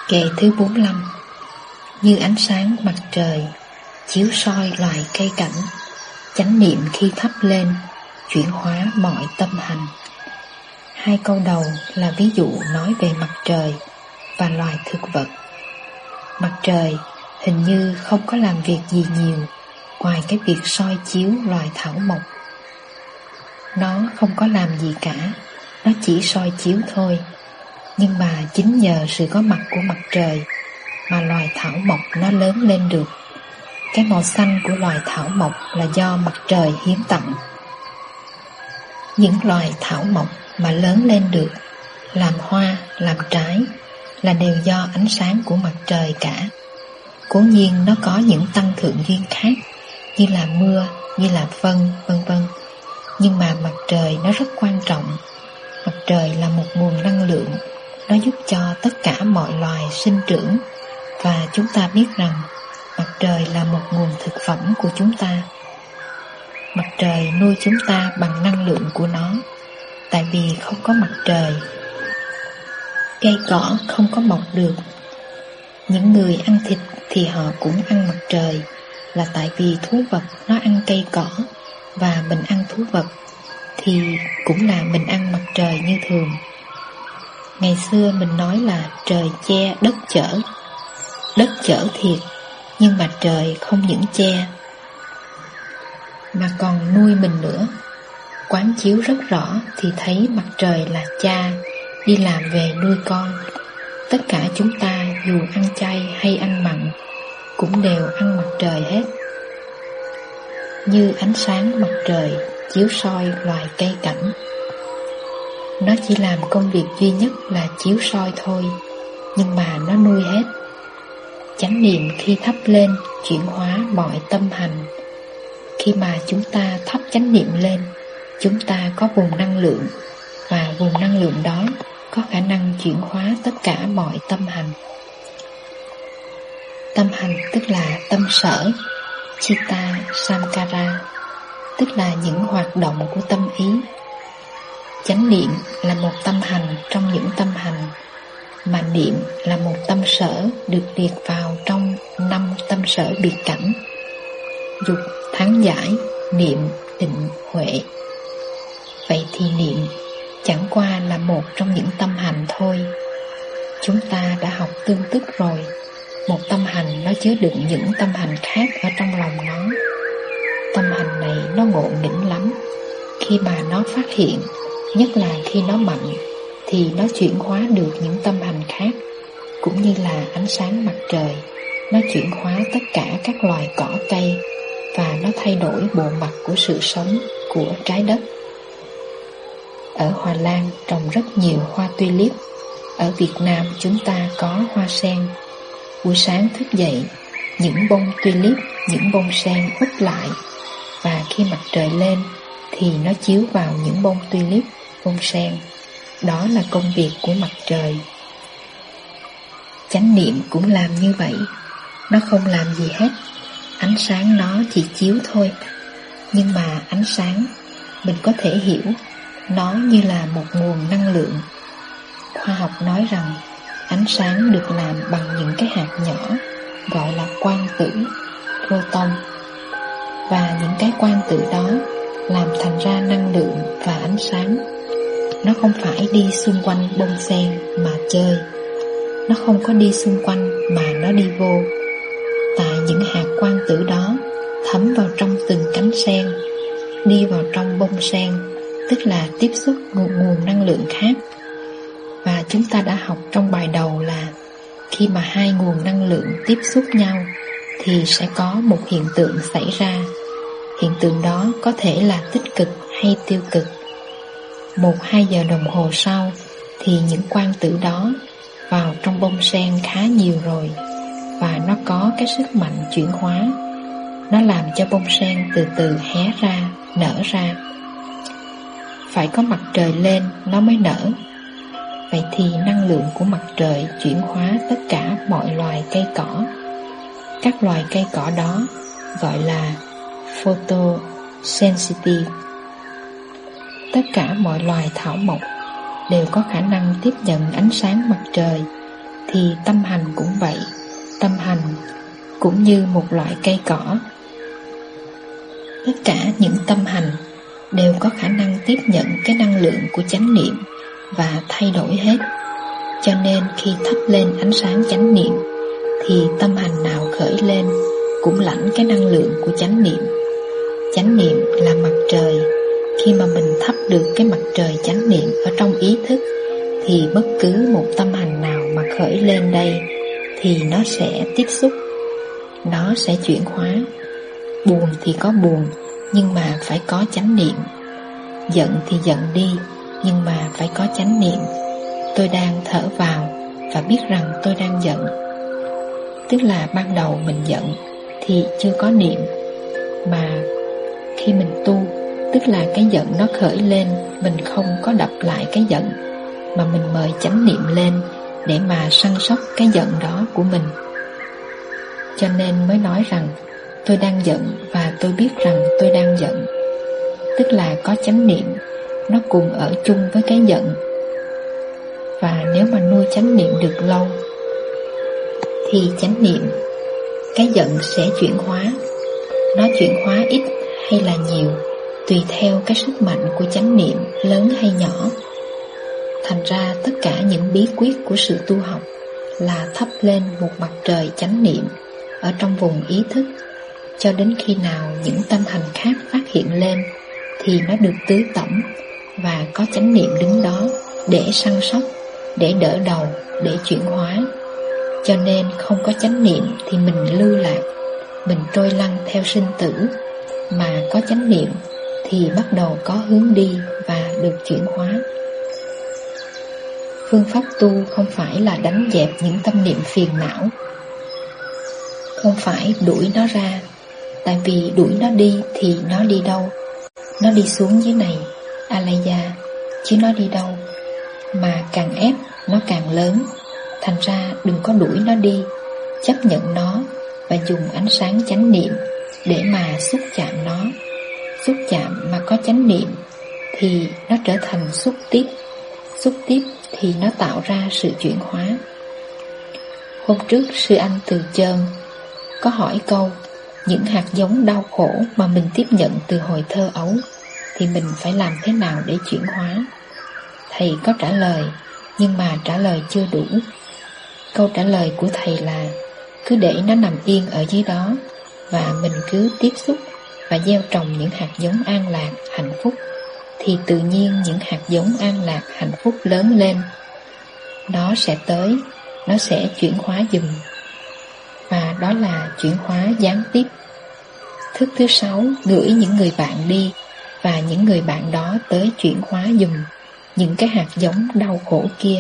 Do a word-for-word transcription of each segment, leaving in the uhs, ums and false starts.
Kệ thứ bốn mươi lăm. Như ánh sáng mặt trời chiếu soi loài cây cảnh, chánh niệm khi thắp lên chuyển hóa mọi tâm hành. Hai câu đầu là ví dụ nói về mặt trời và loài thực vật. Mặt trời hình như không có làm việc gì nhiều ngoài cái việc soi chiếu loài thảo mộc. Nó không có làm gì cả, nó chỉ soi chiếu thôi. Nhưng mà chính nhờ sự có mặt của mặt trời mà loài thảo mộc nó lớn lên được. Cái màu xanh của loài thảo mộc là do mặt trời hiến tặng. Những loài thảo mộc mà lớn lên được, làm hoa, làm trái là đều do ánh sáng của mặt trời cả. Cố nhiên nó có những tăng thượng duyên khác, như là mưa, như là phân, vân vân. Nhưng mà mặt trời nó rất quan trọng. Mặt trời là một nguồn năng lượng, nó giúp cho tất cả mọi loài sinh trưởng. Và chúng ta biết rằng mặt trời là một nguồn thực phẩm của chúng ta. Mặt trời nuôi chúng ta bằng năng lượng của nó. Tại vì không có mặt trời, cây cỏ không có mọc được. Những người ăn thịt thì họ cũng ăn mặt trời, là tại vì thú vật nó ăn cây cỏ, và mình ăn thú vật thì cũng là mình ăn mặt trời như thường. Ngày xưa mình nói là trời che đất chở. Đất chở thiệt, nhưng mặt trời không những che mà còn nuôi mình nữa. Quán chiếu rất rõ thì thấy mặt trời là cha đi làm về nuôi con. Tất cả chúng ta dù ăn chay hay ăn mặn cũng đều ăn mặt trời hết. Như ánh sáng mặt trời chiếu soi loài cây cảnh. Nó chỉ làm công việc duy nhất là chiếu soi thôi, nhưng mà nó nuôi hết. Chánh niệm khi thắp lên chuyển hóa mọi tâm hành. Khi mà chúng ta thắp chánh niệm lên, chúng ta có vùng năng lượng, và vùng năng lượng đó có khả năng chuyển hóa tất cả mọi tâm hành. Tâm hành tức là tâm sở, Chitta Samkara, tức là những hoạt động của tâm ý. Chánh niệm là một tâm hành trong những tâm hành, mà niệm là một tâm sở được liệt vào trong năm tâm sở biệt cảnh: dục, thắng giải, niệm, định, huệ. Vậy thì niệm chẳng qua là một trong những tâm hành thôi. Chúng ta đã học tương tức rồi. Một tâm hành nó chứa đựng những tâm hành khác ở trong lòng nó. Tâm hành này nó ngộ nghĩnh lắm. Khi mà nó phát hiện, nhất là khi nó mạnh, thì nó chuyển hóa được những tâm hành khác. Cũng như là ánh sáng mặt trời, nó chuyển hóa tất cả các loài cỏ cây, và nó thay đổi bộ mặt của sự sống của trái đất. Ở Hoa Lan trồng rất nhiều hoa tulip. Ở Việt Nam chúng ta có hoa sen. Buổi sáng thức dậy, những bông tulip, những bông sen úp lại, và khi mặt trời lên thì nó chiếu vào những bông tulip, bông sen. Đó là công việc của mặt trời. Chánh niệm cũng làm như vậy. Nó không làm gì hết. Ánh sáng nó chỉ chiếu thôi. Nhưng mà ánh sáng, mình có thể hiểu nó như là một nguồn năng lượng. Khoa học nói rằng ánh sáng được làm bằng những cái hạt nhỏ gọi là quang tử, proton. Và những cái quang tử đó làm thành ra năng lượng và ánh sáng. Nó không phải đi xung quanh bông sen mà chơi. Nó không có đi xung quanh mà nó đi vô. Tại những hạt quang tử đó thấm vào trong từng cánh sen, đi vào trong bông sen, tức là tiếp xúc một nguồn năng lượng khác. Và chúng ta đã học trong bài đầu là khi mà hai nguồn năng lượng tiếp xúc nhau thì sẽ có một hiện tượng xảy ra. Hiện tượng đó có thể là tích cực hay tiêu cực. Một hai giờ đồng hồ sau thì những quang tử đó vào trong bông sen khá nhiều rồi, và nó có cái sức mạnh chuyển hóa. Nó làm cho bông sen từ từ hé ra, nở ra. Phải có mặt trời lên nó mới nở. Vậy thì năng lượng của mặt trời chuyển hóa tất cả mọi loài cây cỏ. Các loài cây cỏ đó gọi là photosensitive. Tất cả mọi loài thảo mộc đều có khả năng tiếp nhận ánh sáng mặt trời thì tâm hành cũng vậy. Tâm hành cũng như một loại cây cỏ. Tất cả những tâm hành đều có khả năng tiếp nhận cái năng lượng của chánh niệm và thay đổi hết. Cho nên khi thắp lên ánh sáng chánh niệm thì tâm hành nào khởi lên cũng lãnh cái năng lượng của chánh niệm. Chánh niệm là mặt trời. Khi mà mình thắp được cái mặt trời chánh niệm ở trong ý thức thì bất cứ một tâm hành nào mà khởi lên đây thì nó sẽ tiếp xúc, nó sẽ chuyển hóa. Buồn thì có buồn, nhưng mà phải có chánh niệm. Giận thì giận đi, nhưng mà phải có chánh niệm. Tôi đang thở vào và biết rằng tôi đang giận. Tức là ban đầu mình giận thì chưa có niệm, mà khi mình tu, tức là cái giận nó khởi lên, mình không có đập lại cái giận, mà mình mời chánh niệm lên để mà săn sóc cái giận đó của mình. Cho nên mới nói rằng tôi đang giận và tôi biết rằng tôi đang giận. Tức là có chánh niệm, nó cùng ở chung với cái giận. Và nếu mà nuôi chánh niệm được lâu thì chánh niệm, cái giận sẽ chuyển hóa. Nó chuyển hóa ít hay là nhiều tùy theo cái sức mạnh của chánh niệm lớn hay nhỏ. Thành ra tất cả những bí quyết của sự tu học là thắp lên một mặt trời chánh niệm ở trong vùng ý thức, cho đến khi nào những tâm hành khác phát hiện lên thì nó được tưới tẩm và có chánh niệm đứng đó để săn sóc, để đỡ đầu, để chuyển hóa. Cho nên không có chánh niệm thì mình lưu lạc, mình trôi lăn theo sinh tử. Mà có chánh niệm thì bắt đầu có hướng đi và được chuyển hóa. Phương pháp tu không phải là đánh dẹp những tâm niệm phiền não, không phải đuổi nó ra. Tại vì đuổi nó đi thì nó đi đâu? Nó đi xuống dưới này, Alaya, chứ nó đi đâu? Mà càng ép nó càng lớn. Thành ra đừng có đuổi nó đi, chấp nhận nó và dùng ánh sáng chánh niệm để mà xúc chạm nó. Xúc chạm mà có chánh niệm thì nó trở thành xúc tiếp. Xúc tiếp thì nó tạo ra sự chuyển hóa. Hôm trước sư anh Từ Chơn có hỏi câu: những hạt giống đau khổ mà mình tiếp nhận từ hồi thơ ấu thì mình phải làm thế nào để chuyển hóa? Thầy có trả lời, nhưng mà trả lời chưa đủ. Câu trả lời của thầy là cứ để nó nằm yên ở dưới đó, và mình cứ tiếp xúc và gieo trồng những hạt giống an lạc, hạnh phúc, thì tự nhiên những hạt giống an lạc, hạnh phúc lớn lên. Nó sẽ tới, nó sẽ chuyển hóa giùm. Và đó là chuyển hóa gián tiếp. Thức thứ sáu, gửi những người bạn đi, và những người bạn đó tới chuyển hóa giùm những cái hạt giống đau khổ kia.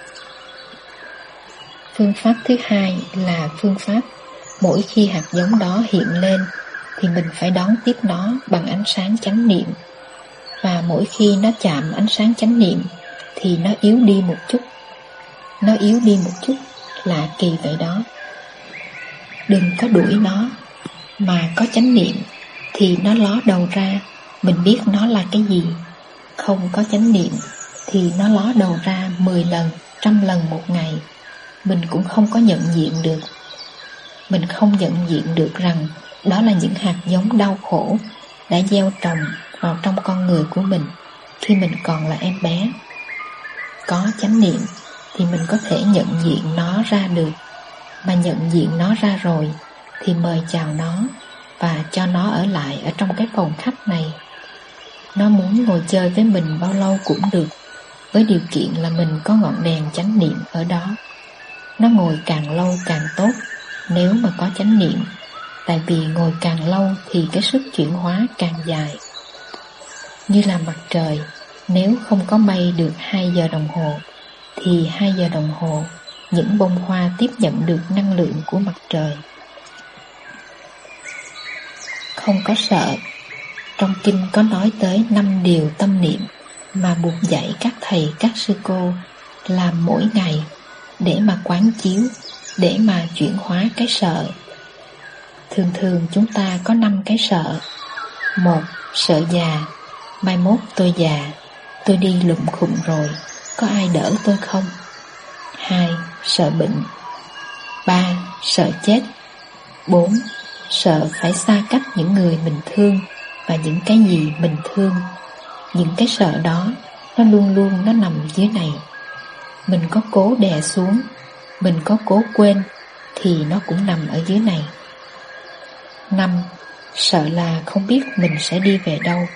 Phương pháp thứ hai là phương pháp mỗi khi hạt giống đó hiện lên thì mình phải đón tiếp nó bằng ánh sáng chánh niệm. Và mỗi khi nó chạm ánh sáng chánh niệm thì nó yếu đi một chút. Nó yếu đi một chút, lạ kỳ vậy đó. Đừng có đuổi nó, mà có chánh niệm thì nó ló đầu ra, mình biết nó là cái gì. Không có chánh niệm thì nó ló đầu ra mười lần, trăm lần một ngày, mình cũng không có nhận diện được. Mình không nhận diện được rằng đó là những hạt giống đau khổ đã gieo trồng vào trong con người của mình khi mình còn là em bé. Có chánh niệm thì mình có thể nhận diện nó ra được. Mà nhận diện nó ra rồi thì mời chào nó và cho nó ở lại ở trong cái phòng khách này. Nó muốn ngồi chơi với mình bao lâu cũng được, với điều kiện là mình có ngọn đèn chánh niệm ở đó. Nó ngồi càng lâu càng tốt nếu mà có chánh niệm, tại vì ngồi càng lâu thì cái sức chuyển hóa càng dài. Như là mặt trời, nếu không có mây được hai giờ đồng hồ thì hai giờ đồng hồ những bông hoa tiếp nhận được năng lượng của mặt trời. Không có sợ. Trong kinh có nói tới năm điều tâm niệm mà buộc dạy các thầy, các sư cô làm mỗi ngày để mà quán chiếu, để mà chuyển hóa cái sợ. Thường thường chúng ta có năm cái sợ. Một, sợ già. Mai mốt tôi già, tôi đi lụm khụm rồi, có ai đỡ tôi không? Hai, Sợ bệnh. Ba. Sợ chết. Bốn. Sợ phải xa cách những người mình thương và những cái gì mình thương. Những cái sợ đó, nó luôn luôn nó nằm dưới này. Mình có cố đè xuống, mình có cố quên, thì nó cũng nằm ở dưới này. Năm. Sợ là không biết mình sẽ đi về đâu.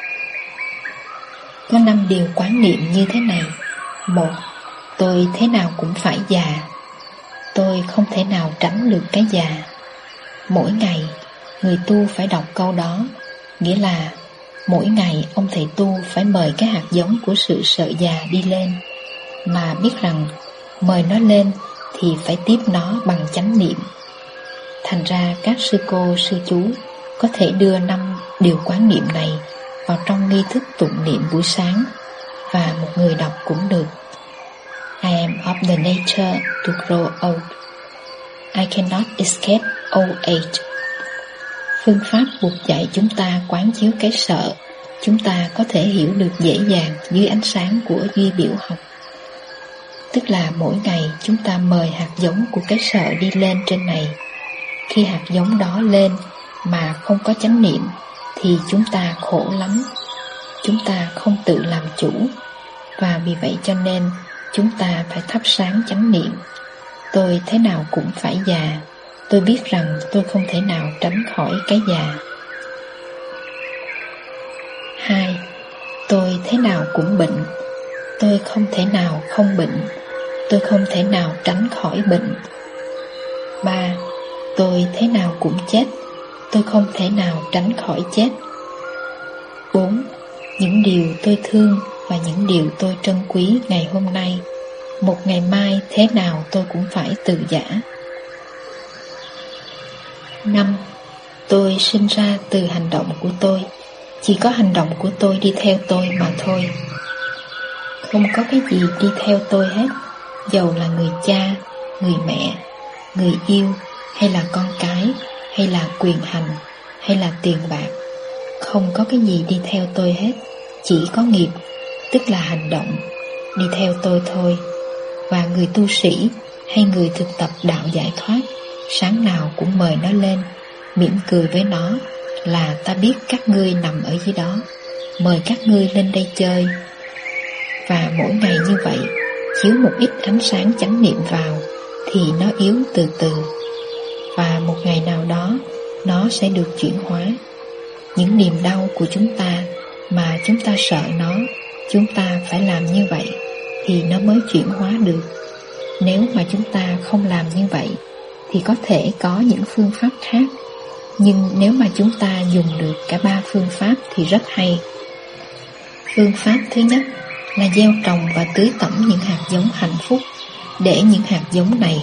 Có năm điều quán niệm như thế này. Một. Tôi thế nào cũng phải già. Tôi không thể nào tránh được cái già. Mỗi ngày, người tu phải đọc câu đó. Nghĩa là mỗi ngày ông thầy tu phải mời cái hạt giống của sự sợ già đi lên, mà biết rằng mời nó lên thì phải tiếp nó bằng chánh niệm. Thành ra các sư cô, sư chú có thể đưa năm điều quán niệm này vào trong nghi thức tụng niệm buổi sáng, và một người đọc cũng được. I am of the nature to grow old. I cannot escape old age. Phương pháp buộc dạy chúng ta quán chiếu cái sợ, chúng ta có thể hiểu được dễ dàng dưới ánh sáng của duy biểu học. Tức là mỗi ngày chúng ta mời hạt giống của cái sợ đi lên trên này. Khi hạt giống đó lên mà không có chánh niệm thì chúng ta khổ lắm. Chúng ta không tự làm chủ, và vì vậy cho nên chúng ta phải thắp sáng chánh niệm. Tôi thế nào cũng phải già. Tôi biết rằng tôi không thể nào tránh khỏi cái già. Hai. Tôi thế nào cũng bệnh. Tôi không thể nào không bệnh. Tôi không thể nào tránh khỏi bệnh. Ba. Tôi thế nào cũng chết. Tôi không thể nào tránh khỏi chết. Bốn. Những điều tôi thương và những điều tôi trân quý ngày hôm nay, một ngày mai thế nào tôi cũng phải từ giã. Năm. Tôi sinh ra từ hành động của tôi. Chỉ có hành động của tôi đi theo tôi mà thôi. Không có cái gì đi theo tôi hết, dầu là người cha, người mẹ, người yêu, hay là con cái, hay là quyền hành, hay là tiền bạc. Không có cái gì đi theo tôi hết. Chỉ có nghiệp, tức là hành động, đi theo tôi thôi. Và người tu sĩ hay người thực tập đạo giải thoát, sáng nào cũng mời nó lên, mỉm cười với nó là ta biết các ngươi nằm ở dưới đó, mời các ngươi lên đây chơi. Và mỗi ngày như vậy, chiếu một ít ánh sáng chánh niệm vào thì nó yếu từ từ, và một ngày nào đó nó sẽ được chuyển hóa. Những niềm đau của chúng ta mà chúng ta sợ nó, chúng ta phải làm như vậy thì nó mới chuyển hóa được. Nếu mà chúng ta không làm như vậy thì có thể có những phương pháp khác. Nhưng nếu mà chúng ta dùng được cả ba phương pháp thì rất hay. Phương pháp thứ nhất là gieo trồng và tưới tẩm những hạt giống hạnh phúc, để những hạt giống này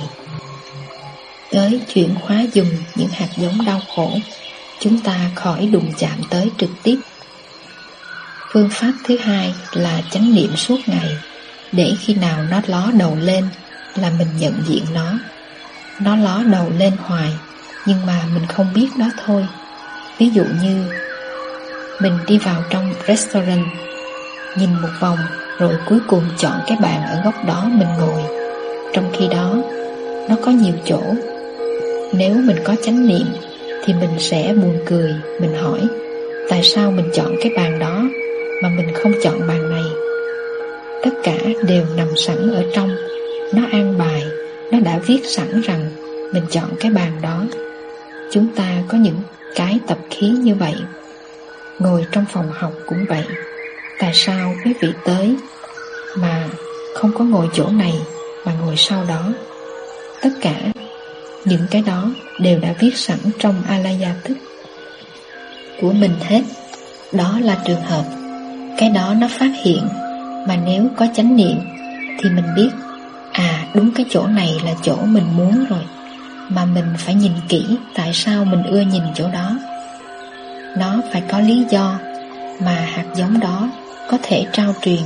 tới chuyển hóa dùm những hạt giống đau khổ, chúng ta khỏi đụng chạm tới trực tiếp. Phương pháp thứ hai là chánh niệm suốt ngày, để khi nào nó ló đầu lên là mình nhận diện nó. Nó ló đầu lên hoài, nhưng mà mình không biết đó thôi. Ví dụ như mình đi vào trong restaurant, nhìn một vòng rồi cuối cùng chọn cái bàn ở góc đó mình ngồi. Trong khi đó nó có nhiều chỗ. Nếu mình có chánh niệm thì mình sẽ buồn cười. Mình hỏi tại sao mình chọn cái bàn đó mà mình không chọn bàn này. Tất cả đều nằm sẵn ở trong. Nó an bài, nó đã viết sẵn rằng mình chọn cái bàn đó. Chúng ta có những cái tập khí như vậy. Ngồi trong phòng học cũng vậy. Tại sao quý vị tới mà không có ngồi chỗ này mà ngồi sau đó? Tất cả những cái đó đều đã viết sẵn trong Alaya thức của mình hết. Đó là trường hợp. Cái đó nó phát hiện. Mà nếu có chánh niệm thì mình biết, à đúng cái chỗ này là chỗ mình muốn rồi. Mà mình phải nhìn kỹ tại sao mình ưa nhìn chỗ đó. Nó phải có lý do mà hạt giống đó có thể trao truyền.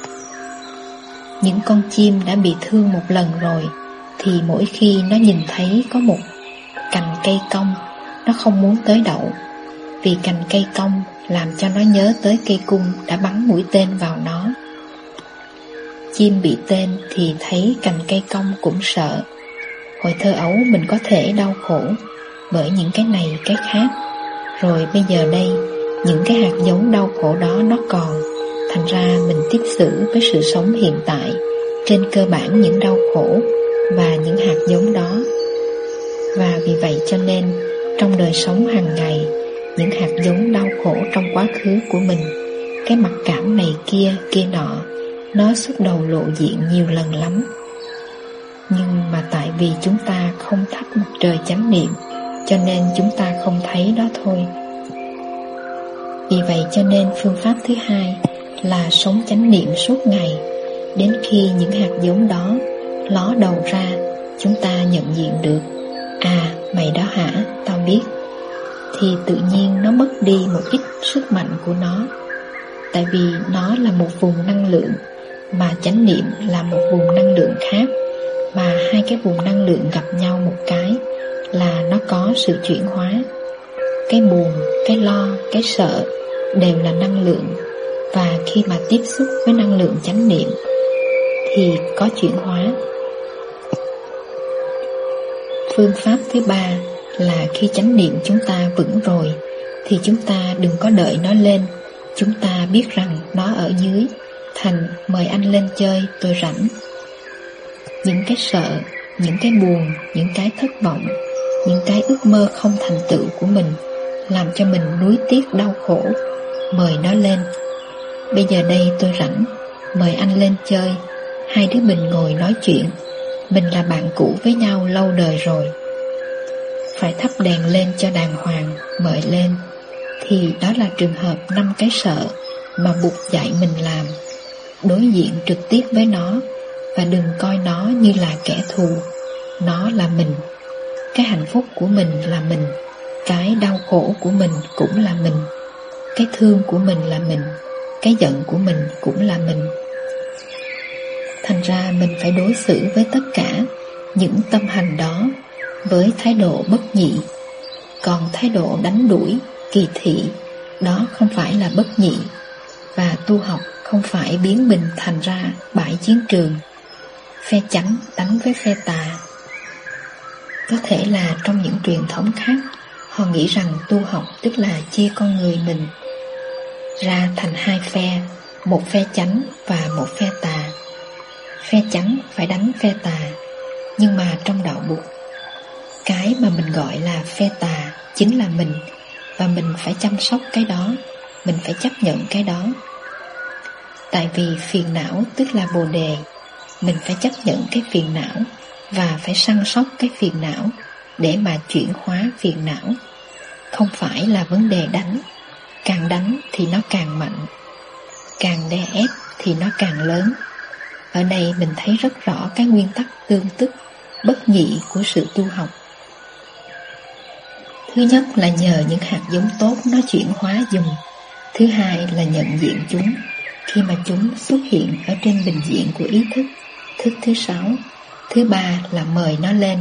Những con chim đã bị thương một lần rồi thì mỗi khi nó nhìn thấy có một cành cây cong, nó không muốn tới đậu, vì cành cây cong làm cho nó nhớ tới cây cung đã bắn mũi tên vào nó. chim bị tên thì thấy cành cây cong cũng sợ. Hồi thơ ấu mình có thể đau khổ bởi những cái này cái khác, rồi bây giờ đây những cái hạt giống đau khổ đó nó còn. Thành ra mình tiếp xử với sự sống hiện tại trên cơ bản những đau khổ và những hạt giống đó. Và vì vậy cho nên trong đời sống hàng ngày, những hạt giống đau khổ trong quá khứ của mình, cái mặc cảm này kia kia nọ, nó xuất đầu lộ diện nhiều lần lắm. Nhưng mà tại vì chúng ta không thắp mặt trời chánh niệm, cho nên chúng ta không thấy đó thôi. Vì vậy cho nên phương pháp thứ hai là sống chánh niệm suốt ngày. Đến khi những hạt giống đó ló đầu ra, chúng ta nhận diện được: à, mày đó hả, tao biết. Thì tự nhiên nó mất đi một ít sức mạnh của nó. Tại vì nó là một vùng năng lượng, mà chánh niệm là một vùng năng lượng khác. Mà hai cái vùng năng lượng gặp nhau một cái là nó có sự chuyển hóa. Cái buồn, cái lo, cái sợ đều là năng lượng. Và khi mà tiếp xúc với năng lượng chánh niệm thì có chuyển hóa. Phương pháp thứ ba là khi chánh niệm chúng ta vững rồi thì chúng ta đừng có đợi nó lên. Chúng ta biết rằng nó ở dưới. Thành mời anh lên chơi, tôi rảnh. Những cái sợ, những cái buồn, những cái thất vọng, những cái ước mơ không thành tựu của mình làm cho mình nuối tiếc đau khổ, mời nó lên. Bây giờ đây tôi rảnh, mời anh lên chơi. Hai đứa mình ngồi nói chuyện. Mình là bạn cũ với nhau lâu đời rồi. Phải thắp đèn lên cho đàng hoàng, mời lên. Thì đó là trường hợp năm cái sợ mà Bụt dạy mình làm. Đối diện trực tiếp với nó, và đừng coi nó như là kẻ thù. Nó là mình. Cái hạnh phúc của mình là mình. Cái đau khổ của mình cũng là mình. Cái thương của mình là mình. Cái giận của mình cũng là mình. Thành ra mình phải đối xử với tất cả những tâm hành đó với thái độ bất nhị. Còn thái độ đánh đuổi, kỳ thị, đó không phải là bất nhị. Và tu học không phải biến mình thành ra bãi chiến trường, phe chánh đánh với phe tà. Có thể là trong những truyền thống khác, họ nghĩ rằng tu học tức là chia con người mình ra thành hai phe, một phe chánh và một phe tà. Phe chánh phải đánh phe tà. Nhưng mà trong đạo Bụt, cái mà mình gọi là phe tà chính là mình. Và mình phải chăm sóc cái đó, mình phải chấp nhận cái đó. Tại vì phiền não tức là bồ đề. Mình phải chấp nhận cái phiền não và phải săn sóc cái phiền não để mà chuyển hóa phiền não. Không phải là vấn đề đánh. Càng đánh thì nó càng mạnh, càng đè ép thì nó càng lớn. Ở đây mình thấy rất rõ cái nguyên tắc tương tức, bất nhị của sự tu học. Thứ nhất là nhờ những hạt giống tốt nó chuyển hóa dùm. Thứ hai là nhận diện chúng khi mà chúng xuất hiện ở trên bình diện của ý thức, thức thứ sáu. Thứ ba là mời nó lên.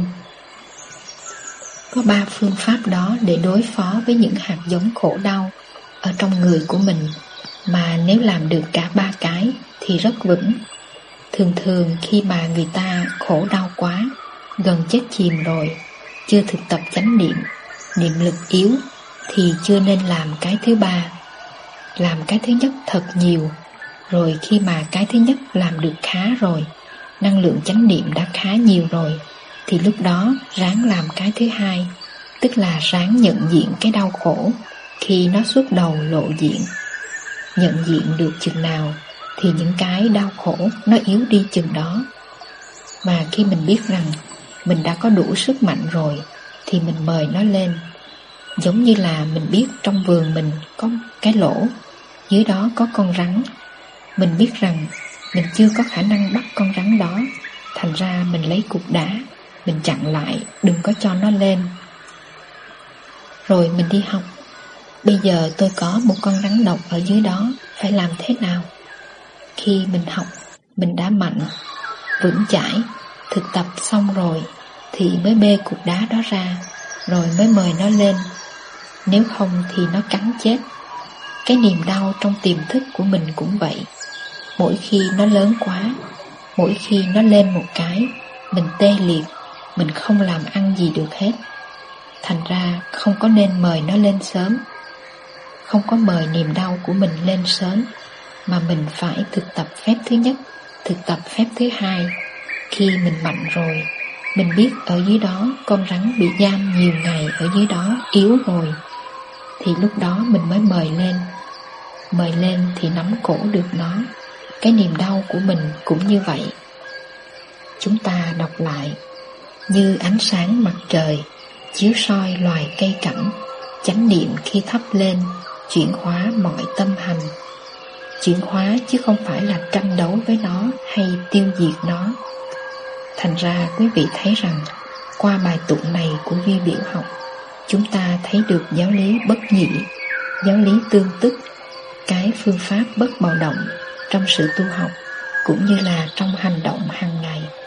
Có ba phương pháp đó để đối phó với những hạt giống khổ đau ở trong người của mình, mà nếu làm được cả ba cái thì rất vững. Thường thường khi mà người ta khổ đau quá, gần chết chìm rồi, chưa thực tập chánh niệm, niệm lực yếu, thì chưa nên làm cái thứ ba. Làm cái thứ nhất thật nhiều, rồi khi mà cái thứ nhất làm được khá rồi, năng lượng chánh niệm đã khá nhiều rồi, thì lúc đó ráng làm cái thứ hai, tức là ráng nhận diện cái đau khổ khi nó xuất đầu lộ diện. Nhận diện được chừng nào thì những cái đau khổ nó yếu đi chừng đó. Mà khi mình biết rằng mình đã có đủ sức mạnh rồi thì mình mời nó lên. Giống như là mình biết trong vườn mình có cái lỗ, dưới đó có con rắn. Mình biết rằng mình chưa có khả năng bắt con rắn đó, thành ra mình lấy cục đá, mình chặn lại, đừng có cho nó lên. Rồi mình đi học. Bây giờ tôi có một con rắn độc ở dưới đó, phải làm thế nào? Khi mình học, mình đã mạnh, vững chãi, thực tập xong rồi thì mới bê cục đá đó ra, rồi mới mời nó lên. Nếu không thì nó cắn chết. Cái niềm đau trong tiềm thức của mình cũng vậy. Mỗi khi nó lớn quá, Mỗi khi nó lên một cái, mình tê liệt, mình không làm ăn gì được hết. Thành ra không có nên mời nó lên sớm. Không có mời niềm đau của mình lên sớm, mà mình phải thực tập phép thứ nhất, thực tập phép thứ hai. Khi mình mạnh rồi, mình biết ở dưới đó con rắn bị giam nhiều ngày ở dưới đó yếu rồi, thì lúc đó mình mới mời lên. Mời lên thì nắm cổ được nó. Cái niềm đau của mình cũng như vậy. Chúng ta đọc lại: như ánh sáng mặt trời chiếu soi loài cây cảnh, chánh niệm khi thắp lên chuyển hóa mọi tâm hành. Chuyển hóa chứ không phải là tranh đấu với nó hay tiêu diệt nó. Thành ra quý vị thấy rằng qua bài tụng này của Vi Biểu Học, chúng ta thấy được giáo lý bất nhị, giáo lý tương tức, cái phương pháp bất bạo động trong sự tu học cũng như là trong hành động hàng ngày.